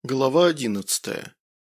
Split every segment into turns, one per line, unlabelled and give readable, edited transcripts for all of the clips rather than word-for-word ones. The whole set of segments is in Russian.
Глава 11.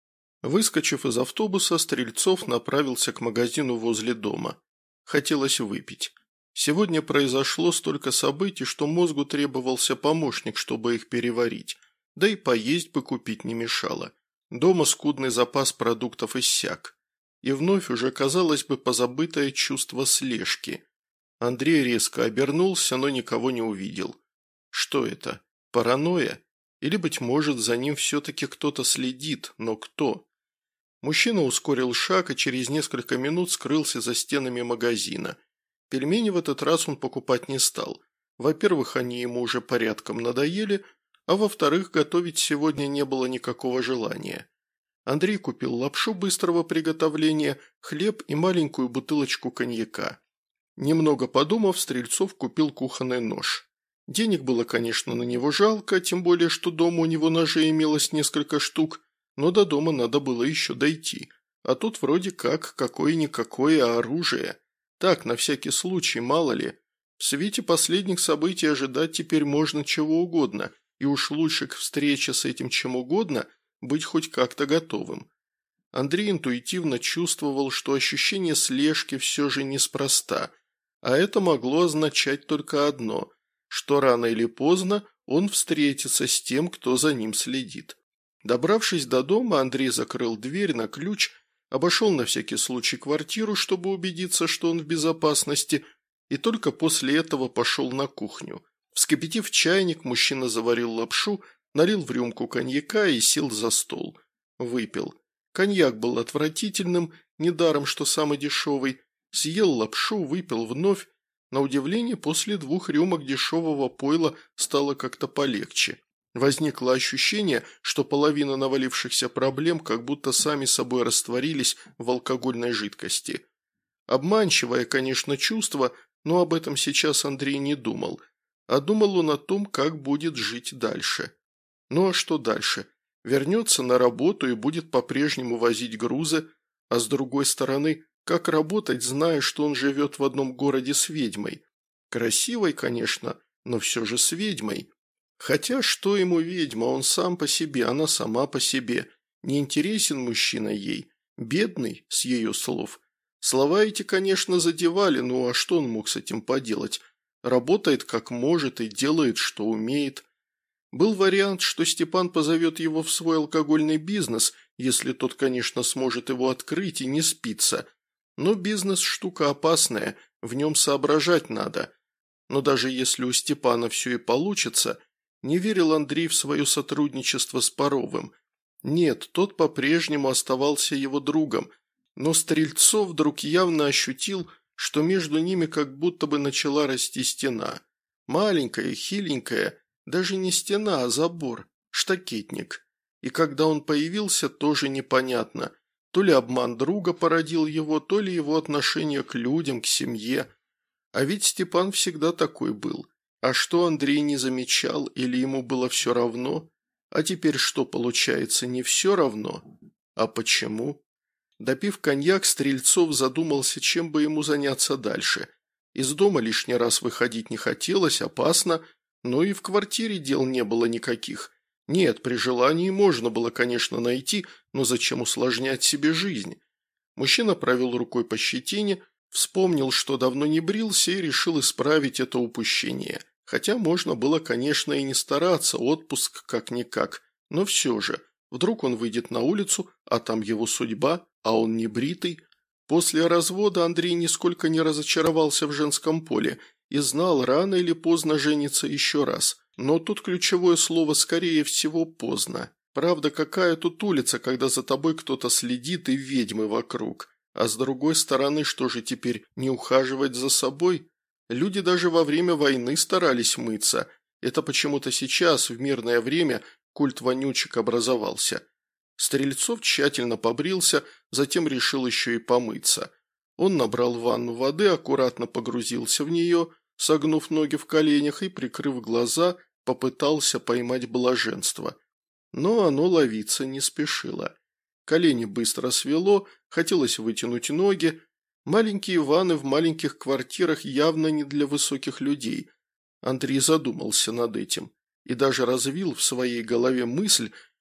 Выскочив из автобуса, Стрельцов направился к магазину возле дома. Хотелось выпить. Сегодня произошло столько событий, что мозгу требовался помощник, чтобы их переварить. Да и поесть бы купить не мешало. Дома скудный запас продуктов иссяк. И вновь уже, казалось бы, позабытое чувство слежки. Андрей резко обернулся, но никого не увидел. Что это? Паранойя? Или, быть может, за ним все-таки кто-то следит, но кто? Мужчина ускорил шаг и через несколько минут скрылся за стенами магазина. Пельмени в этот раз он покупать не стал. Во-первых, они ему уже порядком надоели, а во-вторых, готовить сегодня не было никакого желания. Андрей купил лапшу быстрого приготовления, хлеб и маленькую бутылочку коньяка. Немного подумав, Стрельцов купил кухонный нож. Денег было, конечно, на него жалко, тем более, что дома у него ножей имелось несколько штук, но до дома надо было еще дойти. А тут вроде как какое-никакое оружие. Так, на всякий случай, мало ли. В свете последних событий ожидать теперь можно чего угодно, и уж лучше к встрече с этим чем угодно быть хоть как-то готовым. Андрей интуитивно чувствовал, что ощущение слежки все же неспроста, а это могло означать только одно – что рано или поздно он встретится с тем, кто за ним следит. Добравшись до дома, Андрей закрыл дверь на ключ, обошел на всякий случай квартиру, чтобы убедиться, что он в безопасности, и только после этого пошел на кухню. Вскипятив чайник, мужчина заварил лапшу, налил в рюмку коньяка и сел за стол. Выпил. Коньяк был отвратительным, недаром, что самый дешевый. Съел лапшу, выпил вновь. На удивление, после 2 рюмок дешевого пойла стало как-то полегче. Возникло ощущение, что половина навалившихся проблем как будто сами собой растворились в алкогольной жидкости. Обманчивое, конечно, чувство, но об этом сейчас Андрей не думал. А думал он о том, как будет жить дальше. Ну а что дальше? Вернется на работу и будет по-прежнему возить грузы, а с другой стороны, как работать, зная, что он живет в одном городе с ведьмой? Красивой, конечно, но все же с ведьмой. Хотя что ему ведьма, он сам по себе, она сама по себе. Не интересен мужчина ей, бедный, с ее слов. Слова эти, конечно, задевали, ну а что он мог с этим поделать? Работает как может и делает, что умеет. Был вариант, что Степан позовет его в свой алкогольный бизнес, если тот, конечно, сможет его открыть и не спится. Но бизнес – штука опасная, в нем соображать надо. Но даже если у Степана все и получится, не верил Андрей в свое сотрудничество с Паровым. Нет, тот по-прежнему оставался его другом, но Стрельцов вдруг явно ощутил, что между ними как будто бы начала расти стена. Маленькая, хиленькая, даже не стена, а забор, штакетник. И когда он появился, тоже непонятно – то ли обман друга породил его, то ли его отношение к людям, к семье. А ведь Степан всегда такой был. А что Андрей не замечал или ему было все равно? А теперь что получается, не все равно? А почему? Допив коньяк, Стрельцов задумался, чем бы ему заняться дальше. Из дома лишний раз выходить не хотелось, опасно, но и в квартире дел не было никаких. Нет, при желании можно было, конечно, найти, но зачем усложнять себе жизнь? Мужчина провел рукой по щетине, вспомнил, что давно не брился и решил исправить это упущение. Хотя можно было, конечно, и не стараться, отпуск как-никак. Но все же, вдруг он выйдет на улицу, а там его судьба, а он не бритый. После развода Андрей нисколько не разочаровался в женском поле и знал, рано или поздно женится еще раз. Но тут ключевое слово «скорее всего» поздно. Правда, какая тут улица, когда за тобой кто-то следит и ведьмы вокруг? А с другой стороны, что же теперь, не ухаживать за собой? Люди даже во время войны старались мыться. Это почему-то сейчас, в мирное время, культ вонючек образовался. Стрельцов тщательно побрился, затем решил еще и помыться. Он набрал в ванну воды, аккуратно погрузился в нее, согнув ноги в коленях и, прикрыв глаза, попытался поймать блаженство. Но оно ловиться не спешило. Колени быстро свело, хотелось вытянуть ноги. Маленькие ванны в маленьких квартирах явно не для высоких людей. Андрей задумался над этим и даже развил в своей голове мысль,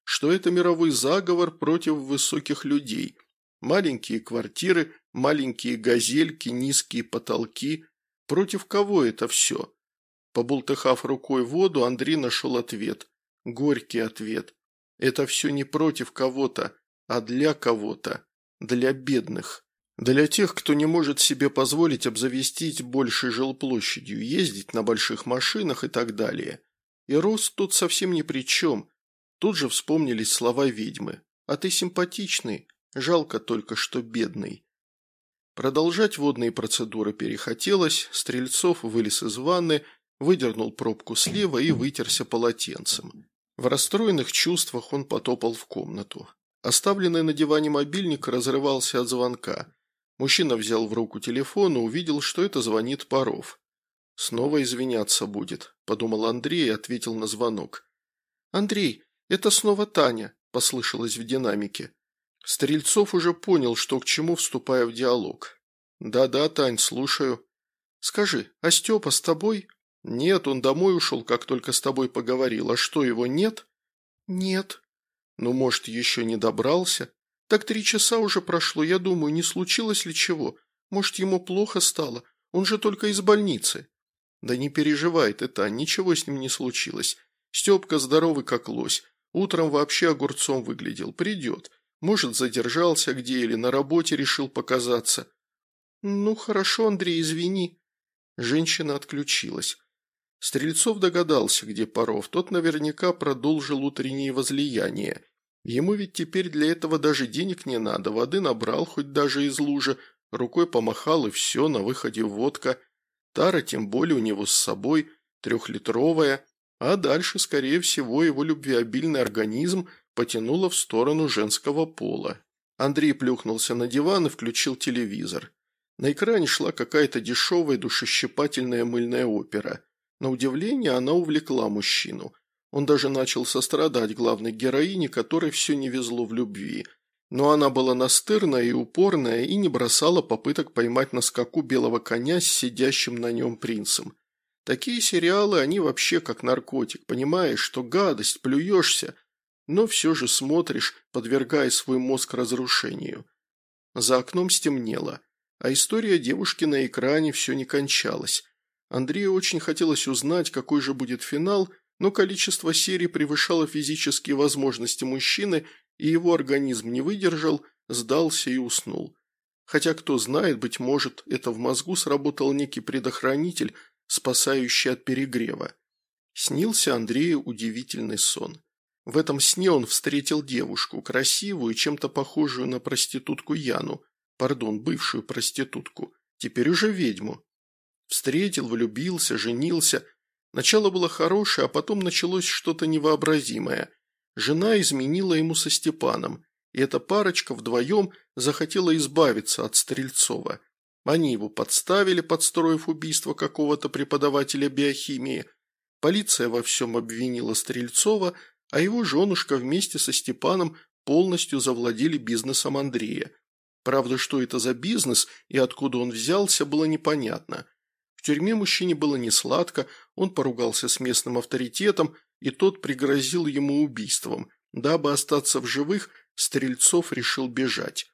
что это мировой заговор против высоких людей. Маленькие квартиры, маленькие газельки, низкие потолки. Против кого это все? Побултыхав рукой в воду, Андрей нашел ответ. Горький ответ. Это все не против кого-то, а для кого-то. Для бедных. Для тех, кто не может себе позволить обзавестись большей жилплощадью, ездить на больших машинах и так далее. И рост тут совсем ни при чем. Тут же вспомнились слова ведьмы. «А ты симпатичный, жалко только, что бедный». Продолжать водные процедуры перехотелось, Стрельцов вылез из ванны, выдернул пробку слева и вытерся полотенцем. В расстроенных чувствах он потопал в комнату. Оставленный на диване мобильник разрывался от звонка. Мужчина взял в руку телефон и увидел, что это звонит Паров. «Снова извиняться будет», – подумал Андрей и ответил на звонок. «Андрей, это снова Таня», – послышалось в динамике. Стрельцов уже понял, что к чему, вступая в диалог. «Да-да, Тань, слушаю». «Скажи, а Степа с тобой?» «Нет, он домой ушел, как только с тобой поговорил. А что, его нет?» «Нет». «Ну, может, еще не добрался?» «Так 3 часа уже прошло, я думаю, не случилось ли чего? Может, ему плохо стало? Он же только из больницы». «Да не переживай ты, Тань, ничего с ним не случилось. Степка здоровый как лось. Утром вообще огурцом выглядел. Придет. Может, задержался где или на работе решил показаться». «Ну, хорошо, Андрей, извини». Женщина отключилась. Стрельцов догадался, где Паров. Тот наверняка продолжил утренние возлияния. Ему ведь теперь для этого даже денег не надо. Воды набрал, хоть даже из лужи, рукой помахал и все, на выходе водка. Тара тем более у него с собой, 3-литровая. А дальше, скорее всего, его любвеобильный организм потянуло в сторону женского пола. Андрей плюхнулся на диван и включил телевизор. На экране шла какая-то дешевая душещипательная мыльная опера. На удивление она увлекла мужчину. Он даже начал сострадать главной героине, которой все не везло в любви. Но она была настырная и упорная и не бросала попыток поймать на скаку белого коня с сидящим на нем принцем. Такие сериалы, они вообще как наркотик, понимаешь, что гадость, плюешься, но все же смотришь, подвергая свой мозг разрушению. За окном стемнело, а история девушки на экране все не кончалась. Андрею очень хотелось узнать, какой же будет финал, но количество серий превышало физические возможности мужчины, и его организм не выдержал, сдался и уснул. Хотя, кто знает, быть может, это в мозгу сработал некий предохранитель, спасающий от перегрева. Снился Андрею удивительный сон. В этом сне он встретил девушку, красивую, чем-то похожую на проститутку Яну, бывшую проститутку, теперь уже ведьму. Встретил, влюбился, женился. Начало было хорошее, а потом началось что-то невообразимое. Жена изменила ему со Степаном, и эта парочка вдвоем захотела избавиться от Стрельцова. Они его подставили, подстроив убийство какого-то преподавателя биохимии. Полиция во всем обвинила Стрельцова, а его женушка вместе со Степаном полностью завладели бизнесом Андрея. Правда, что это за бизнес и откуда он взялся, было непонятно. В тюрьме мужчине было несладко, он поругался с местным авторитетом, и тот пригрозил ему убийством. Дабы остаться в живых, Стрельцов решил бежать.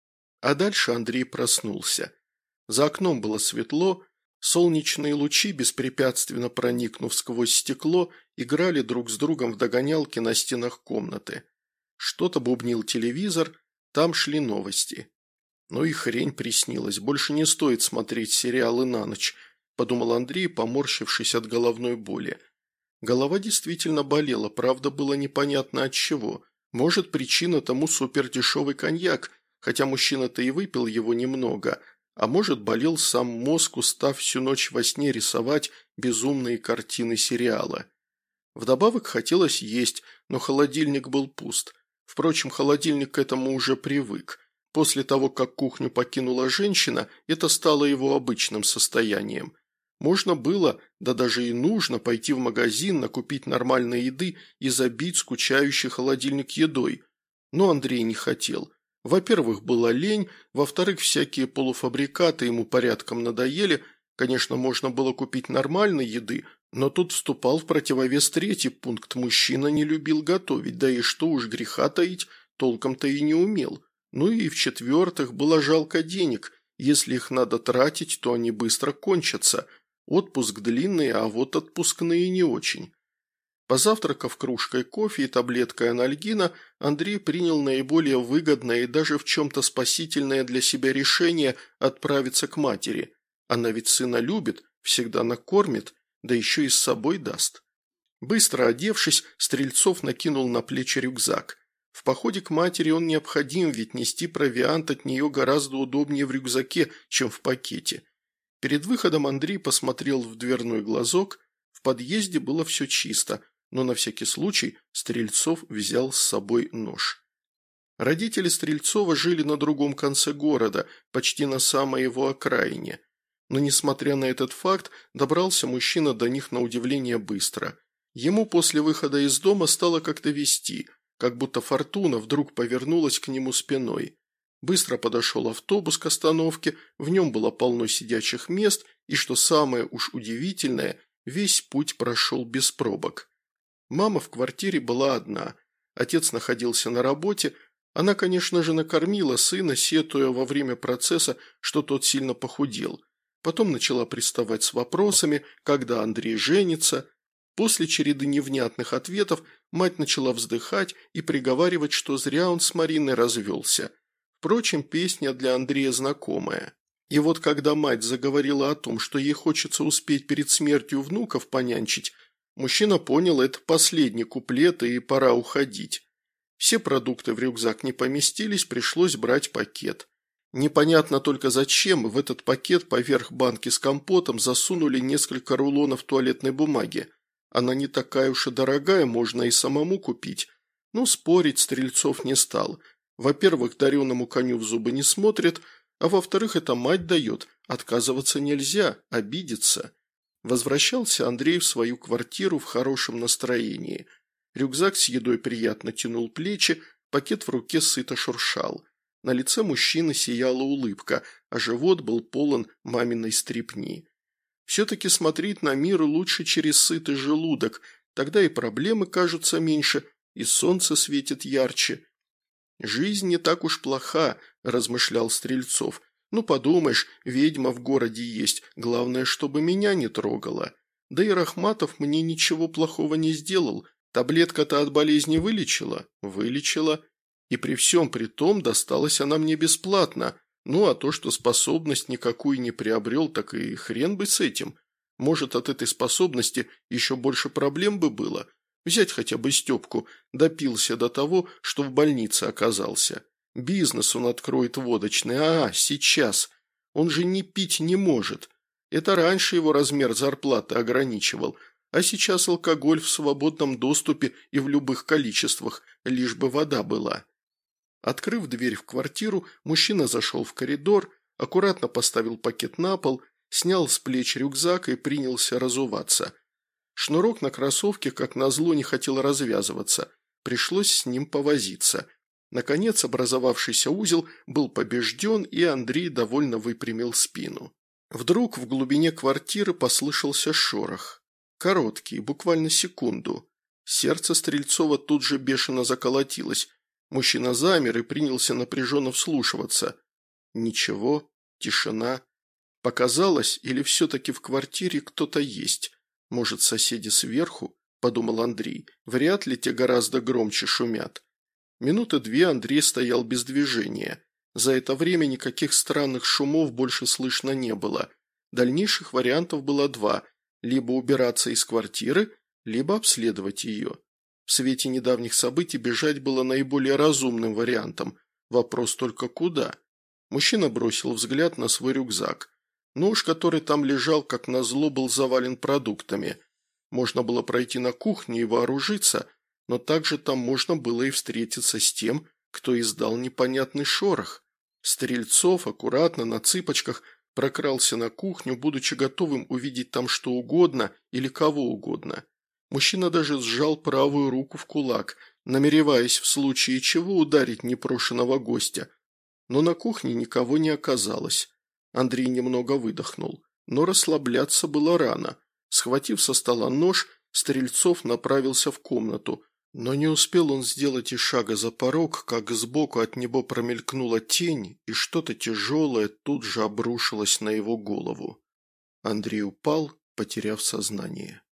А дальше Андрей проснулся. За окном было светло, солнечные лучи, беспрепятственно проникнув сквозь стекло, играли друг с другом в догонялки на стенах комнаты. Что-то бубнил телевизор, там шли новости. Ну и хрень приснилась, больше не стоит смотреть сериалы на ночь, подумал Андрей, поморщившись от головной боли. Голова действительно болела, правда, было непонятно от чего. Может, причина тому супердешевый коньяк, хотя мужчина-то и выпил его немного, а может, болел сам мозг, устав всю ночь во сне рисовать безумные картины сериала. Вдобавок хотелось есть, но холодильник был пуст. Впрочем, холодильник к этому уже привык. После того, как кухню покинула женщина, это стало его обычным состоянием. Можно было, да даже и нужно, пойти в магазин, накупить нормальной еды и забить скучающий холодильник едой. Но Андрей не хотел. Во-первых, была лень, во-вторых, всякие полуфабрикаты ему порядком надоели. Конечно, можно было купить нормальной еды, Но тут вступал в противовес третий пункт: мужчина не любил готовить, да и что уж греха таить, толком-то и не умел. Ну и в-четвертых, было жалко денег, если их надо тратить, то они быстро кончатся. Отпуск длинный, а вот отпускные не очень. Позавтракав кружкой кофе и таблеткой анальгина, Андрей принял наиболее выгодное и даже в чем-то спасительное для себя решение отправиться к матери. Она ведь сына любит, всегда накормит, да еще и с собой даст. Быстро одевшись, Стрельцов накинул на плечи рюкзак. В походе к матери он необходим, ведь нести провиант от нее гораздо удобнее в рюкзаке, чем в пакете. Перед выходом Андрей посмотрел в дверной глазок. В подъезде было все чисто, но на всякий случай Стрельцов взял с собой нож. Родители Стрельцова жили на другом конце города, почти на самой его окраине. Но, несмотря на этот факт, добрался мужчина до них на удивление быстро. Ему после выхода из дома стало как-то везти, как будто фортуна вдруг повернулась к нему спиной. Быстро подошел автобус к остановке, в нем было полно сидячих мест, и, что самое уж удивительное, весь путь прошел без пробок. Мама в квартире была одна, отец находился на работе, она, конечно же, накормила сына, сетуя во время процесса, что тот сильно похудел. Потом начала приставать с вопросами, когда Андрей женится. После череды невнятных ответов мать начала вздыхать и приговаривать, что зря он с Мариной развелся. Впрочем, песня для Андрея знакомая. И вот когда мать заговорила о том, что ей хочется успеть перед смертью внуков понянчить, мужчина понял, это последний куплет и пора уходить. Все продукты в рюкзак не поместились, пришлось брать пакет. Непонятно только зачем в этот пакет поверх банки с компотом засунули несколько рулонов туалетной бумаги. Она не такая уж и дорогая, можно и самому купить. Но спорить Стрельцов не стал. Во-первых, дареному коню в зубы не смотрят, а во-вторых, это мать дает, отказываться нельзя, обидится. Возвращался Андрей в свою квартиру в хорошем настроении. Рюкзак с едой приятно тянул плечи, пакет в руке сыто шуршал. На лице мужчины сияла улыбка, а живот был полон маминой стряпни. Все-таки смотреть на мир лучше через сытый желудок, тогда и проблемы кажутся меньше, и солнце светит ярче. «Жизнь не так уж плоха», – размышлял Стрельцов. «Ну, подумаешь, ведьма в городе есть, главное, чтобы меня не трогала. Да и Рахматов мне ничего плохого не сделал, таблетка-то от болезни вылечила? Вылечила. И при всем при том досталась она мне бесплатно. Ну, а то, что способность никакую не приобрел, так и хрен бы с этим. Может, от этой способности еще больше проблем бы было. Взять хотя бы Степку, допился до того, что в больнице оказался. Бизнес он откроет водочный, сейчас. Он же не пить не может. Это раньше его размер зарплаты ограничивал, а сейчас алкоголь в свободном доступе и в любых количествах, лишь бы вода была». Открыв дверь в квартиру, мужчина зашел в коридор, аккуратно поставил пакет на пол, снял с плеч рюкзак и принялся разуваться. Шнурок на кроссовке, как назло, не хотел развязываться, пришлось с ним повозиться. Наконец образовавшийся узел был побежден, и Андрей довольно выпрямил спину. Вдруг в глубине квартиры послышался шорох. Короткий, буквально секунду. Сердце Стрельцова тут же бешено заколотилось. Мужчина замер и принялся напряженно вслушиваться. Ничего, тишина. Показалось, или все-таки в квартире кто-то есть? Может, соседи сверху? Подумал Андрей. Вряд ли те гораздо громче шумят. Минуты две Андрей стоял без движения. За это время никаких странных шумов больше слышно не было. Дальнейших вариантов было два. Либо убираться из квартиры, либо обследовать ее. В свете недавних событий бежать было наиболее разумным вариантом. Вопрос только куда? Мужчина бросил взгляд на свой рюкзак. Нож, который там лежал, как назло, был завален продуктами. Можно было пройти на кухню и вооружиться, но также там можно было и встретиться с тем, кто издал непонятный шорох. Стрельцов аккуратно на цыпочках прокрался на кухню, будучи готовым увидеть там что угодно или кого угодно. Мужчина даже сжал правую руку в кулак, намереваясь в случае чего ударить непрошеного гостя. Но на кухне никого не оказалось. Андрей немного выдохнул, но расслабляться было рано. Схватив со стола нож, Стрельцов направился в комнату, но не успел он сделать и шага за порог, как сбоку от него промелькнула тень, и что-то тяжелое тут же обрушилось на его голову. Андрей упал, потеряв сознание.